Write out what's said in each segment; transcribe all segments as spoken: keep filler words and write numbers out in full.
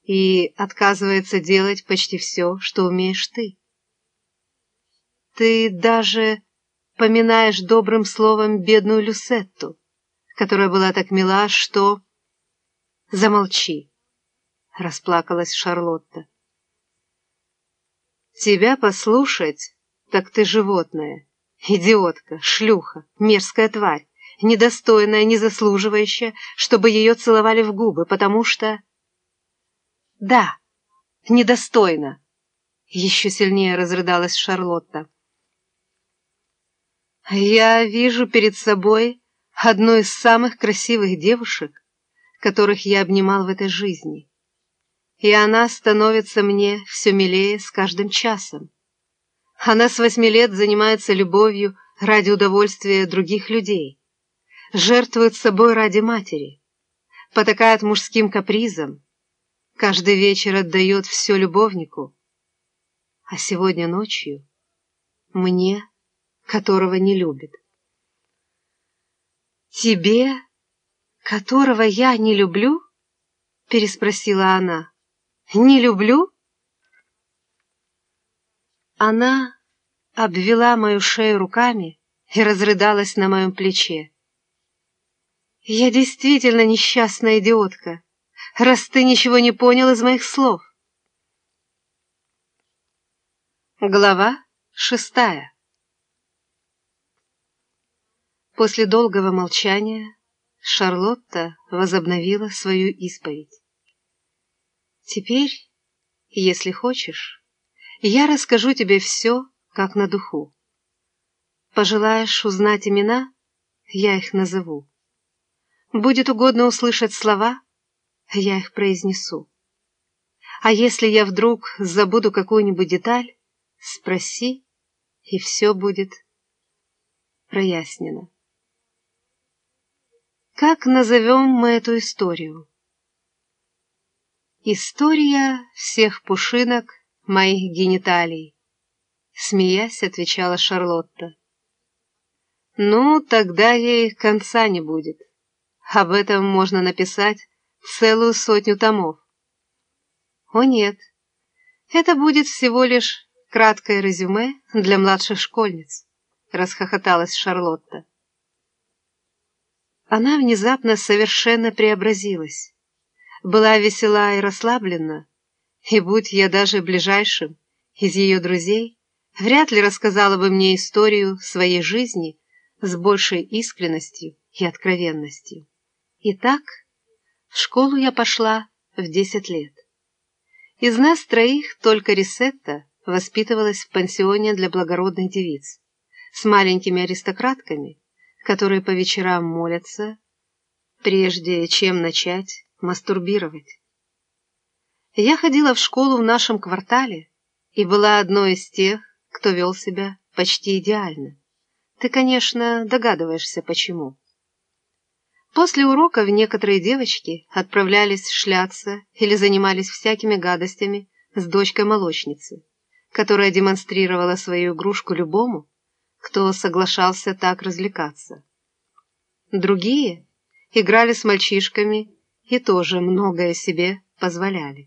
и отказывается делать почти все, что умеешь ты. Ты даже поминаешь добрым словом бедную Люсетту, которая была так мила, что... Замолчи, — расплакалась Шарлотта. Тебя послушать, так ты животное, идиотка, шлюха, мерзкая тварь, недостойная, не заслуживающая, чтобы ее целовали в губы, потому что... Да, недостойно, — еще сильнее разрыдалась Шарлотта. Я вижу перед собой одну из самых красивых девушек, которых я обнимал в этой жизни, и она становится мне все милее с каждым часом. Она с восьми лет занимается любовью ради удовольствия других людей, жертвует собой ради матери, потакает мужским капризам, каждый вечер отдает все любовнику, а сегодня ночью мне, которого не любит. «Тебе, которого я не люблю?» — переспросила она. «Не люблю?» Она обвела мою шею руками и разрыдалась на моем плече. «Я действительно несчастная идиотка, раз ты ничего не понял из моих слов». Глава шестая. После долгого молчания Шарлотта возобновила свою исповедь. «Теперь, если хочешь, я расскажу тебе все, как на духу. Пожелаешь узнать имена, я их назову. Будет угодно услышать слова, я их произнесу. А если я вдруг забуду какую-нибудь деталь, спроси, и все будет прояснено. Как назовем мы эту историю? История всех пушинок моих гениталий, смеясь, отвечала Шарлотта. Ну, тогда ей конца не будет. Об этом можно написать целую сотню томов. О нет, это будет всего лишь краткое резюме для младших школьниц, расхохоталась Шарлотта. Она внезапно совершенно преобразилась, была весела и расслаблена, и будь я даже ближайшим из ее друзей, вряд ли рассказала бы мне историю своей жизни с большей искренностью и откровенностью. Итак, в школу я пошла в десять лет. Из нас троих только Рисетта воспитывалась в пансионе для благородных девиц с маленькими аристократками, которые по вечерам молятся, прежде чем начать мастурбировать. Я ходила в школу в нашем квартале и была одной из тех, кто вел себя почти идеально. Ты, конечно, догадываешься, почему. После уроков некоторые девочки отправлялись шляться или занимались всякими гадостями с дочкой молочницы, которая демонстрировала свою игрушку любому, кто соглашался так развлекаться. Другие играли с мальчишками и тоже многое себе позволяли.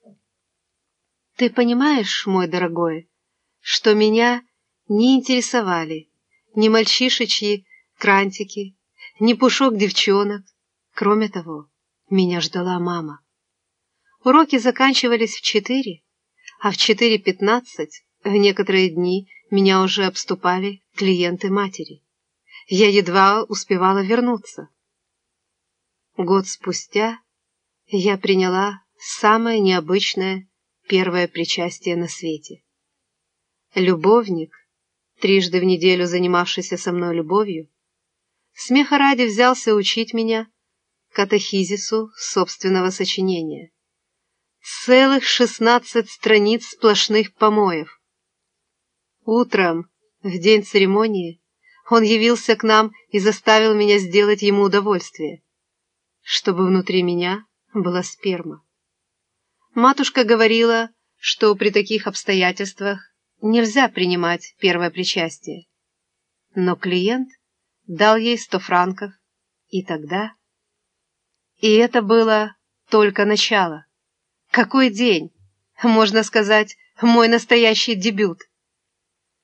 Ты понимаешь, мой дорогой, что меня не интересовали ни мальчишечьи крантики, ни пушок девчонок. Кроме того, меня ждала мама. Уроки заканчивались в четыре, а в четыре пятнадцать в некоторые дни меня уже обступали клиенты матери. Я едва успевала вернуться. Год спустя я приняла самое необычное первое причастие на свете. Любовник, трижды в неделю занимавшийся со мной любовью, смеха ради взялся учить меня катехизису собственного сочинения. Целых шестнадцать страниц сплошных помоев. Утром, в день церемонии, он явился к нам и заставил меня сделать ему удовольствие, чтобы внутри меня была сперма. Матушка говорила, что при таких обстоятельствах нельзя принимать первое причастие. Но клиент дал ей сто франков, и тогда... И это было только начало. Какой день? Можно сказать, мой настоящий дебют.